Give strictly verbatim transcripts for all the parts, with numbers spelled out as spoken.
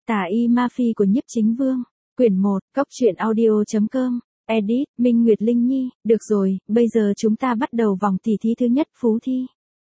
Tà y ma phi của Nhiếp Chính Vương. Quyển một, Cóc truyện audio chấm com. Edit, Minh Nguyệt Linh Nhi. Được rồi, bây giờ chúng ta bắt đầu vòng tỉ thí thứ nhất, phú thi.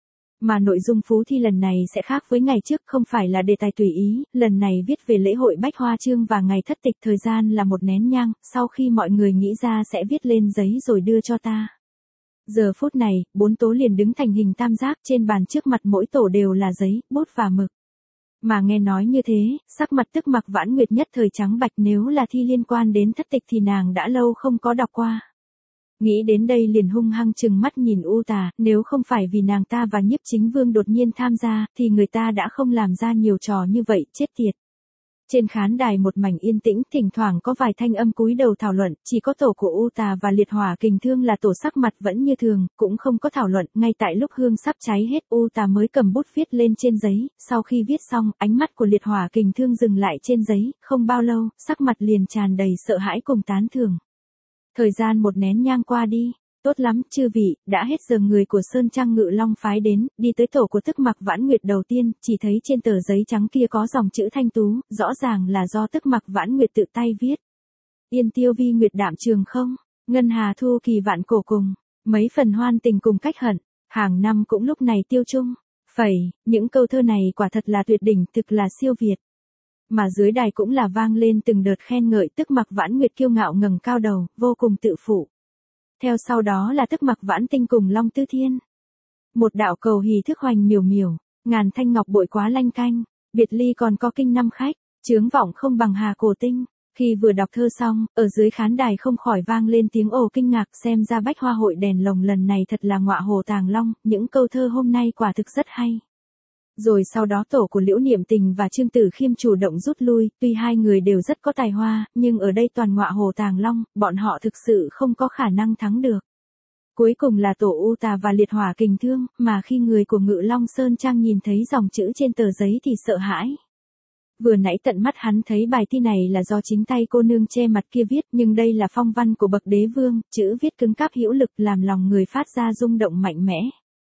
Mà nội dung phú thi lần này sẽ khác với ngày trước, không phải là đề tài tùy ý, lần này viết về lễ hội Bách Hoa Chương và ngày thất tịch, thời gian là một nén nhang, sau khi mọi người nghĩ ra sẽ viết lên giấy rồi đưa cho ta. Giờ phút này, bốn tố liền đứng thành hình tam giác, trên bàn trước mặt mỗi tổ đều là giấy, bút và mực. Mà nghe nói như thế, sắc mặt Tức Mặc Vãn Nguyệt nhất thời trắng bạch, nếu là thi liên quan đến thất tịch thì nàng đã lâu không có đọc qua. Nghĩ đến đây liền hung hăng trừng mắt nhìn U Tà, nếu không phải vì nàng ta và Nhiếp Chính Vương đột nhiên tham gia, thì người ta đã không làm ra nhiều trò như vậy, chết tiệt. Trên khán đài một mảnh yên tĩnh, thỉnh thoảng có vài thanh âm cúi đầu thảo luận, chỉ có tổ của U Tà và Liệt Hỏa Kình Thương là tổ sắc mặt vẫn như thường, cũng không có thảo luận. Ngay tại lúc hương sắp cháy hết, U Tà mới cầm bút viết lên trên giấy, sau khi viết xong, ánh mắt của Liệt Hỏa Kình Thương dừng lại trên giấy, không bao lâu, sắc mặt liền tràn đầy sợ hãi cùng tán thưởng. Thời gian một nén nhang qua đi. Tốt lắm, chư vị, đã hết giờ người của Sơn Trang Ngự Long phái đến, đi tới tổ của Tức Mặc Vãn Nguyệt đầu tiên, chỉ thấy trên tờ giấy trắng kia có dòng chữ thanh tú, rõ ràng là do Tức Mặc Vãn Nguyệt tự tay viết. Yên tiêu vi nguyệt đạm trường không, ngân hà thu kỳ vạn cổ cùng, mấy phần hoan tình cùng cách hận, hàng năm cũng lúc này tiêu chung. Phẩy, những câu thơ này quả thật là tuyệt đỉnh, thực là siêu việt. Mà dưới đài cũng là vang lên từng đợt khen ngợi, Tức Mặc Vãn Nguyệt kiêu ngạo ngẩng cao đầu, vô cùng tự phụ. Theo sau đó là Tức Mặc Vãn Tinh cùng Long Tư Thiên. Một đạo cầu hì thức hoành miểu miểu, ngàn thanh ngọc bội quá lanh canh, biệt ly còn có kinh năm khách, chướng vọng không bằng hà cổ tinh. Khi vừa đọc thơ xong, ở dưới khán đài không khỏi vang lên tiếng ồ kinh ngạc, xem ra Bách Hoa hội đèn lồng lần này thật là ngọa hồ tàng long, những câu thơ hôm nay quả thực rất hay. Rồi sau đó tổ của Liễu Niệm Tình và Trương Tử Khiêm chủ động rút lui, tuy hai người đều rất có tài hoa, nhưng ở đây toàn ngọa hồ tàng long, bọn họ thực sự không có khả năng thắng được. Cuối cùng là tổ U Tà và Liệt Hỏa Kình Thương, mà khi người của Ngự Long Sơn Trang nhìn thấy dòng chữ trên tờ giấy thì sợ hãi. Vừa nãy tận mắt hắn thấy bài thi này là do chính tay cô nương che mặt kia viết, nhưng đây là phong văn của bậc đế vương, chữ viết cứng cáp hữu lực làm lòng người phát ra rung động mạnh mẽ.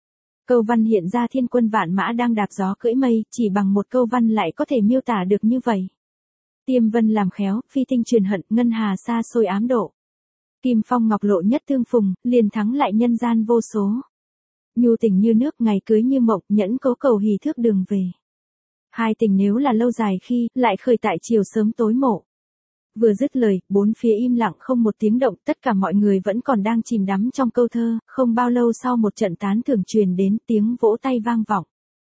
Câu văn hiện ra thiên quân vạn mã đang đạp gió cưỡi mây, chỉ bằng một câu văn lại có thể miêu tả được như vậy. Tiêm vân làm khéo, phi tinh truyền hận, ngân hà xa xôi ám độ. Kim phong ngọc lộ nhất tương phùng, liền thắng lại nhân gian vô số. Nhu tình như nước, ngày cưới như mộng, nhẫn cố cầu hì thước đường về. Hai tình nếu là lâu dài khi, lại khởi tại chiều sớm tối mộ. Vừa dứt lời, bốn phía im lặng không một tiếng động, tất cả mọi người vẫn còn đang chìm đắm trong câu thơ, không bao lâu sau một trận tán thưởng truyền đến, tiếng vỗ tay vang vọng.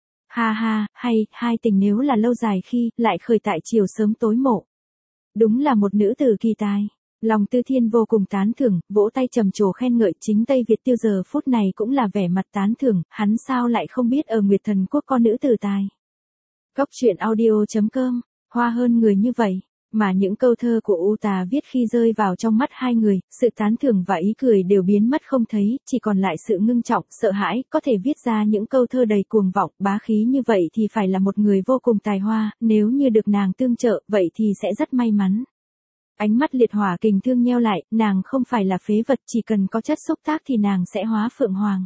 Ha ha, hay, hai tình nếu là lâu dài khi, lại khởi tại chiều sớm tối mộ. Đúng là một nữ tử kỳ tài. Long Tư Thiên vô cùng tán thưởng, vỗ tay trầm trồ khen ngợi, chính Tây Việt Tiêu giờ phút này cũng là vẻ mặt tán thưởng, hắn sao lại không biết ở Nguyệt Thần Quốc có nữ tử tài. Cóc truyện audio chấm com, hoa hơn người như vậy. Mà những câu thơ của U Tà viết khi rơi vào trong mắt hai người, sự tán thưởng và ý cười đều biến mất không thấy, chỉ còn lại sự ngưng trọng, sợ hãi, có thể viết ra những câu thơ đầy cuồng vọng, bá khí như vậy thì phải là một người vô cùng tài hoa, nếu như được nàng tương trợ, vậy thì sẽ rất may mắn. Ánh mắt Liệt Hỏa Kình Thương nheo lại, nàng không phải là phế vật, chỉ cần có chất xúc tác thì nàng sẽ hóa phượng hoàng.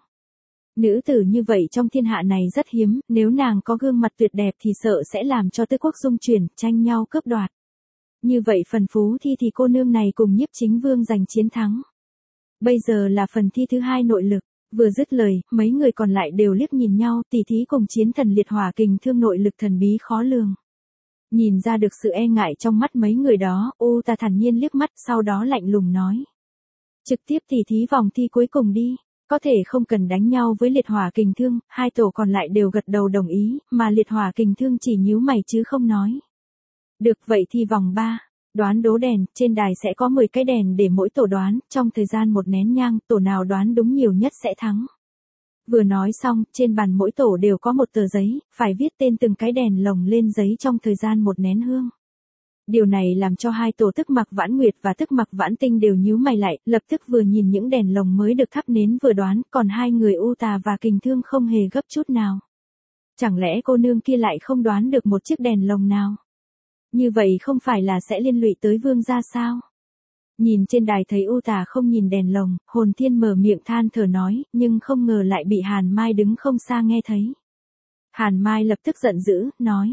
Nữ tử như vậy trong thiên hạ này rất hiếm, nếu nàng có gương mặt tuyệt đẹp thì sợ sẽ làm cho tứ quốc dung chuyển, tranh nhau cướp đoạt. Như vậy phần phú thi thì cô nương này cùng Nhiếp Chính Vương giành chiến thắng. Bây giờ là phần thi thứ hai nội lực, vừa dứt lời, mấy người còn lại đều liếc nhìn nhau, tỉ thí cùng chiến thần Liệt Hỏa Kình Thương nội lực thần bí khó lường. Nhìn ra được sự e ngại trong mắt mấy người đó, U Tà thản nhiên liếc mắt, sau đó lạnh lùng nói. Trực tiếp tỉ thí vòng thi cuối cùng đi, có thể không cần đánh nhau với Liệt Hỏa Kình Thương, hai tổ còn lại đều gật đầu đồng ý, mà Liệt Hỏa Kình Thương chỉ nhíu mày chứ không nói. Được vậy thì vòng ba, đoán đố đèn, trên đài sẽ có mười cái đèn để mỗi tổ đoán, trong thời gian một nén nhang, tổ nào đoán đúng nhiều nhất sẽ thắng. Vừa nói xong, trên bàn mỗi tổ đều có một tờ giấy, phải viết tên từng cái đèn lồng lên giấy trong thời gian một nén hương. Điều này làm cho hai tổ Tức Mặc Vãn Nguyệt và Tức Mặc Vãn Tinh đều nhíu mày lại, lập tức vừa nhìn những đèn lồng mới được thắp nến vừa đoán, còn hai người U Tà và Kình Thương không hề gấp chút nào. Chẳng lẽ cô nương kia lại không đoán được một chiếc đèn lồng nào? Như vậy không phải là sẽ liên lụy tới vương gia sao? Nhìn trên đài thấy U Tà không nhìn đèn lồng, Hồn Thiên mở miệng than thở nói, nhưng không ngờ lại bị Hàn Mai đứng không xa nghe thấy. Hàn Mai lập tức giận dữ, nói,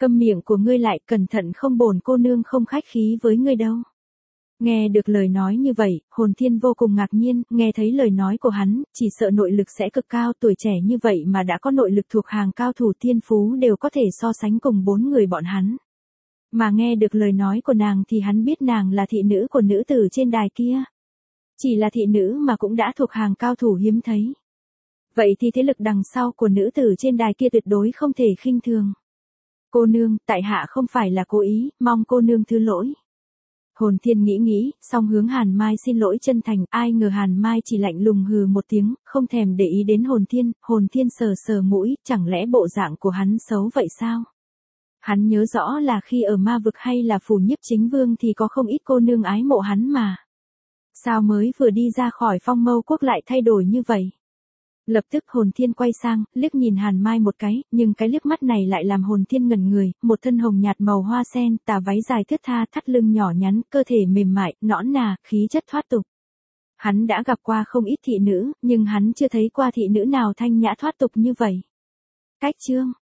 Câm miệng của ngươi lại, cẩn thận không bổn cô nương không khách khí với ngươi đâu. Nghe được lời nói như vậy, Hồn Thiên vô cùng ngạc nhiên, nghe thấy lời nói của hắn, chỉ sợ nội lực sẽ cực cao, tuổi trẻ như vậy mà đã có nội lực thuộc hàng cao thủ thiên phú đều có thể so sánh cùng bốn người bọn hắn. Mà nghe được lời nói của nàng thì hắn biết nàng là thị nữ của nữ tử trên đài kia. Chỉ là thị nữ mà cũng đã thuộc hàng cao thủ hiếm thấy. Vậy thì thế lực đằng sau của nữ tử trên đài kia tuyệt đối không thể khinh thường. Cô nương, tại hạ không phải là cố ý, mong cô nương thứ lỗi. Hồn Thiên nghĩ nghĩ, xong hướng Hàn Mai xin lỗi chân thành, ai ngờ Hàn Mai chỉ lạnh lùng hừ một tiếng, không thèm để ý đến Hồn Thiên, Hồn Thiên sờ sờ mũi, chẳng lẽ bộ dạng của hắn xấu vậy sao? Hắn nhớ rõ là khi ở ma vực hay là phủ Nhiếp Chính Vương thì có không ít cô nương ái mộ hắn mà. Sao mới vừa đi ra khỏi Phong Mâu Quốc lại thay đổi như vậy? Lập tức Hồn Thiên quay sang, liếc nhìn Hàn Mai một cái, nhưng cái liếc mắt này lại làm Hồn Thiên ngẩn người, một thân hồng nhạt màu hoa sen, tà váy dài thướt tha, thắt lưng nhỏ nhắn, cơ thể mềm mại, nõn nà, khí chất thoát tục. Hắn đã gặp qua không ít thị nữ, nhưng hắn chưa thấy qua thị nữ nào thanh nhã thoát tục như vậy. Cách chương